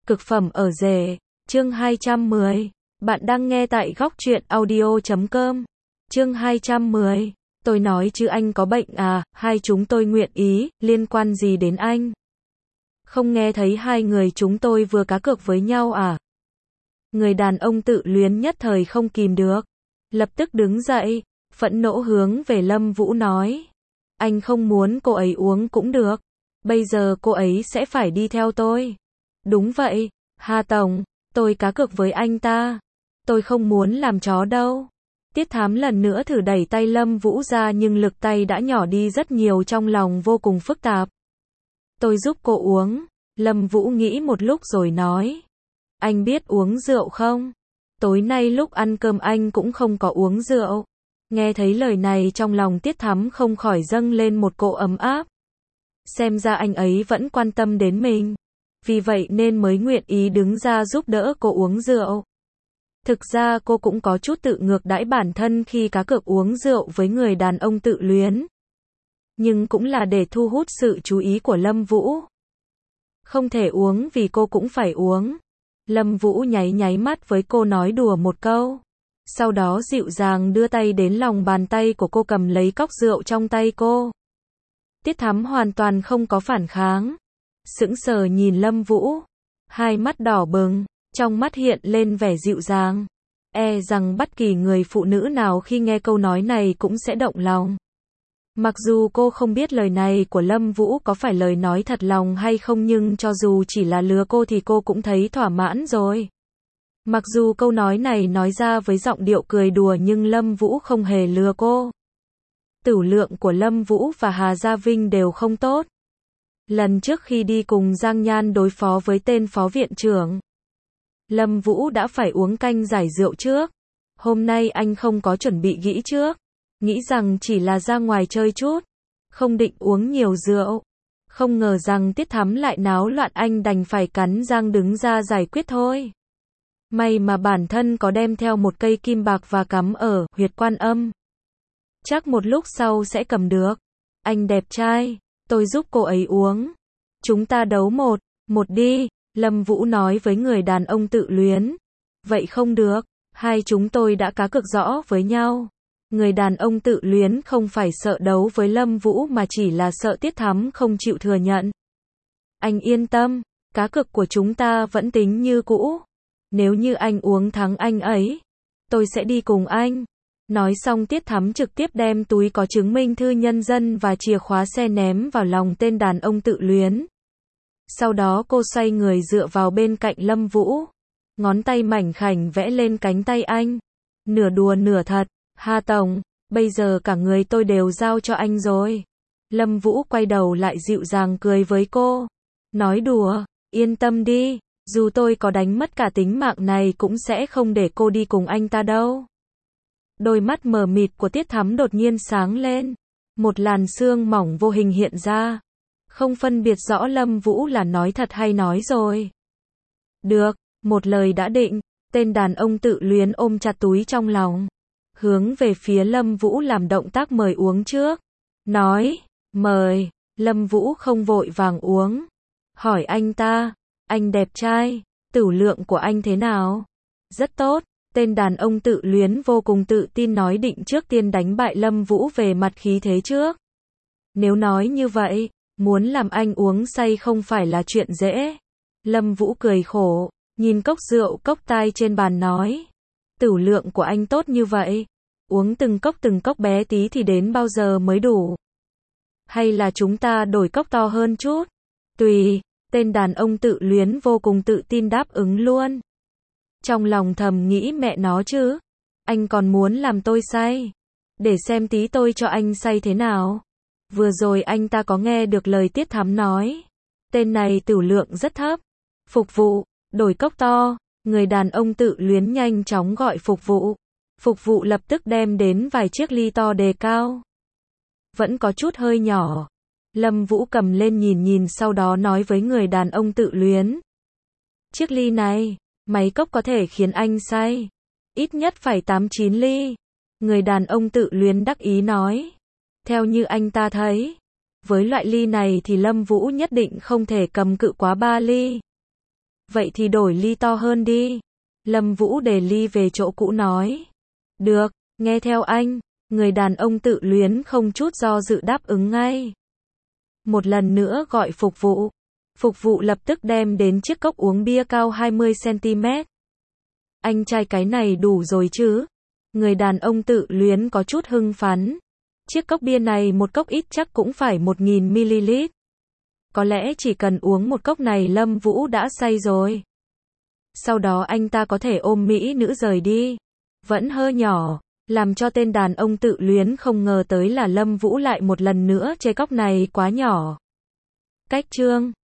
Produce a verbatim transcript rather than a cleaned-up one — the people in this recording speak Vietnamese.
Cực phẩm ở rể, chương hai trăm mười. Bạn đang nghe tại góc truyện audio chấm com. Chương hai trăm mười. Tôi nói chứ anh có bệnh à, hai chúng tôi nguyện ý, liên quan gì đến anh? Không nghe thấy hai người chúng tôi vừa cá cược với nhau à? Người đàn ông tự luyến nhất thời không kìm được. Lập tức đứng dậy, phẫn nộ hướng về Lâm Vũ nói. Anh không muốn cô ấy uống cũng được. Bây giờ cô ấy sẽ phải đi theo tôi. Đúng vậy, Hà Tổng, tôi cá cược với anh ta. Tôi không muốn làm chó đâu. Tiết Thám lần nữa thử đẩy tay Lâm Vũ ra nhưng lực tay đã nhỏ đi rất nhiều, trong lòng vô cùng phức tạp. Tôi giúp cô uống. Lâm Vũ nghĩ một lúc rồi nói. Anh biết uống rượu không? Tối nay lúc ăn cơm anh cũng không có uống rượu. Nghe thấy lời này trong lòng Tiết Thám không khỏi dâng lên một cỗ ấm áp. Xem ra anh ấy vẫn quan tâm đến mình. Vì vậy nên mới nguyện ý đứng ra giúp đỡ cô uống rượu. Thực ra cô cũng có chút tự ngược đãi bản thân khi cá cược uống rượu với người đàn ông tự luyến. Nhưng cũng là để thu hút sự chú ý của Lâm Vũ. Không thể uống vì cô cũng phải uống. Lâm Vũ nháy nháy mắt với cô nói đùa một câu. Sau đó dịu dàng đưa tay đến lòng bàn tay của cô, cầm lấy cốc rượu trong tay cô. Tiết Thám hoàn toàn không có phản kháng. Sững sờ nhìn Lâm Vũ. Hai mắt đỏ bừng, trong mắt hiện lên vẻ dịu dàng. E rằng bất kỳ người phụ nữ nào khi nghe câu nói này cũng sẽ động lòng. Mặc dù cô không biết lời này của Lâm Vũ có phải lời nói thật lòng hay không, nhưng cho dù chỉ là lừa cô thì cô cũng thấy thỏa mãn rồi. Mặc dù câu nói này nói ra với giọng điệu cười đùa nhưng Lâm Vũ không hề lừa cô. Tửu lượng của Lâm Vũ và Hà Gia Vinh đều không tốt. Lần trước khi đi cùng Giang Nhan đối phó với tên phó viện trưởng, Lâm Vũ đã phải uống canh giải rượu trước. Hôm nay anh không có chuẩn bị nghĩ trước. Nghĩ rằng chỉ là ra ngoài chơi chút. Không định uống nhiều rượu. Không ngờ rằng Tiết Thám lại náo loạn, anh đành phải cắn răng đứng ra giải quyết thôi. May mà bản thân có đem theo một cây kim bạc và cắm ở huyệt quan âm. Chắc một lúc sau sẽ cầm được. Anh đẹp trai, tôi giúp cô ấy uống. Chúng ta đấu một, một đi, Lâm Vũ nói với người đàn ông tự luyến. Vậy không được, hai chúng tôi đã cá cược rõ với nhau. Người đàn ông tự luyến không phải sợ đấu với Lâm Vũ mà chỉ là sợ Tiết Thám không chịu thừa nhận. Anh yên tâm, cá cược của chúng ta vẫn tính như cũ. Nếu như anh uống thắng anh ấy, tôi sẽ đi cùng anh. Nói xong Tiết Thám trực tiếp đem túi có chứng minh thư nhân dân và chìa khóa xe ném vào lòng tên đàn ông tự luyến. Sau đó cô xoay người dựa vào bên cạnh Lâm Vũ. Ngón tay mảnh khảnh vẽ lên cánh tay anh. Nửa đùa nửa thật. Hà Tổng, bây giờ cả người tôi đều giao cho anh rồi. Lâm Vũ quay đầu lại dịu dàng cười với cô. Nói đùa, yên tâm đi. Dù tôi có đánh mất cả tính mạng này cũng sẽ không để cô đi cùng anh ta đâu. Đôi mắt mờ mịt của Tiết Thám đột nhiên sáng lên. Một làn sương mỏng vô hình hiện ra. Không phân biệt rõ Lâm Vũ là nói thật hay nói rồi. Được, một lời đã định. Tên đàn ông tự luyến ôm chặt túi trong lòng. Hướng về phía Lâm Vũ làm động tác mời uống trước. Nói, mời. Lâm Vũ không vội vàng uống. Hỏi anh ta, anh đẹp trai, tửu lượng của anh thế nào? Rất tốt. Tên đàn ông tự luyến vô cùng tự tin nói định trước tiên đánh bại Lâm Vũ về mặt khí thế trước. Nếu nói như vậy, muốn làm anh uống say không phải là chuyện dễ. Lâm Vũ cười khổ, nhìn cốc rượu cốc tai trên bàn nói. Tửu lượng của anh tốt như vậy, uống từng cốc từng cốc bé tí thì đến bao giờ mới đủ? Hay là chúng ta đổi cốc to hơn chút? Tùy, tên đàn ông tự luyến vô cùng tự tin đáp ứng luôn. Trong lòng thầm nghĩ mẹ nó chứ, anh còn muốn làm tôi say. Để xem tí tôi cho anh say thế nào. Vừa rồi anh ta có nghe được lời Tiết Thám nói. Tên này tửu lượng rất thấp. Phục vụ, đổi cốc to. Người đàn ông tự luyến nhanh chóng gọi phục vụ. Phục vụ lập tức đem đến vài chiếc ly to đề cao. Vẫn có chút hơi nhỏ. Lâm Vũ cầm lên nhìn nhìn sau đó nói với người đàn ông tự luyến. Chiếc ly này, mấy cốc có thể khiến anh say. Ít nhất phải tám chín ly. Người đàn ông tự luyến đắc ý nói. Theo như anh ta thấy, với loại ly này thì Lâm Vũ nhất định không thể cầm cự quá ba ly. Vậy thì đổi ly to hơn đi. Lâm Vũ để ly về chỗ cũ nói. Được, nghe theo anh. Người đàn ông tự luyến không chút do dự đáp ứng ngay. Một lần nữa gọi phục vụ. Phục vụ lập tức đem đến chiếc cốc uống bia cao hai mươi xăng-ti-mét. Anh trai cái này đủ rồi chứ? Người đàn ông tự luyến có chút hưng phấn. Chiếc cốc bia này một cốc ít chắc cũng phải một nghìn mi-li-lít. Có lẽ chỉ cần uống một cốc này Lâm Vũ đã say rồi. Sau đó anh ta có thể ôm mỹ nữ rời đi. Vẫn hơi nhỏ, làm cho tên đàn ông tự luyến không ngờ tới là Lâm Vũ lại một lần nữa chê cốc này quá nhỏ. Cách chương